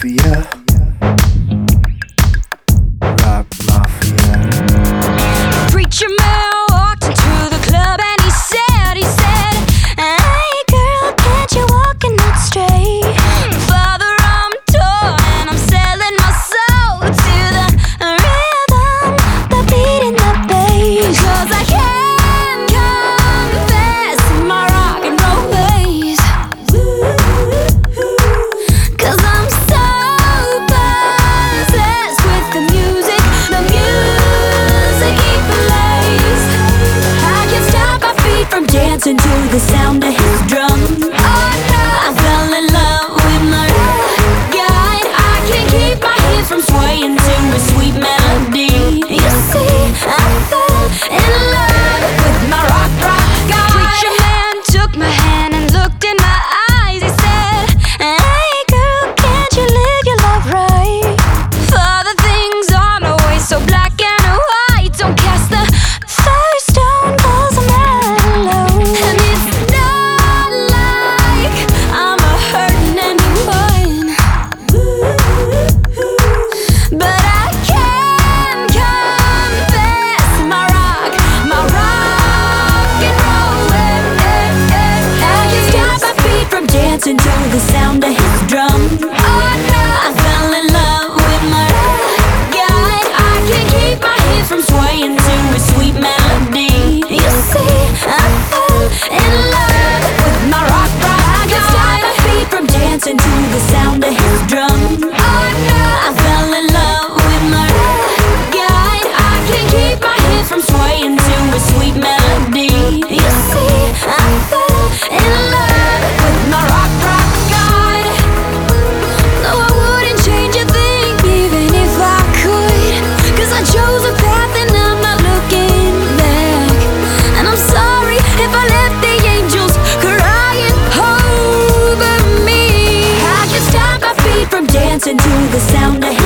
mafia. Rock mafia. Preacher man walked into the club and he said, "Hey girl, can't you walk and not straight? Father, I'm torn and I'm selling my soul to the rhythm, the beat and the bass. 'Cause I can't confess my rock and roll ways. 'Cause I'm so possessed with the music he plays. I can't stop my feet from dancing to the sound of his drum. Oh no, I fell in love with my guide. I can't keep my hips from swaying to a sweet melody. You see, I fell in love with my rock guide. Preacher man took my hand and looked in my eyes. He said, "Hey girl, can't you live your life right? Father, things aren't always so black and white. Don't cast the first stone 'cause I'm not alone. And it's not like I'm a hurting anyone, but I can confess my rock and roll. I can't stop my feet from dancing to the sound of his drum. Oh no, I fell in love with my guide. I can't keep my hips from swaying to a sweet melody. You see, I fell in love with my rock guide. I can't stop my feet from dancing to the sound of his drum. Oh no, I fell in love with my guide. I can't keep my hips from swaying to a sweet melody. You see, I fell in love with my rock guide. No, I wouldn't change a thing even if I could. 'Cause I chose a path and I'm not looking back. And I'm sorry if I left the angels crying over me. I can't stop my feet from dancing to the sound of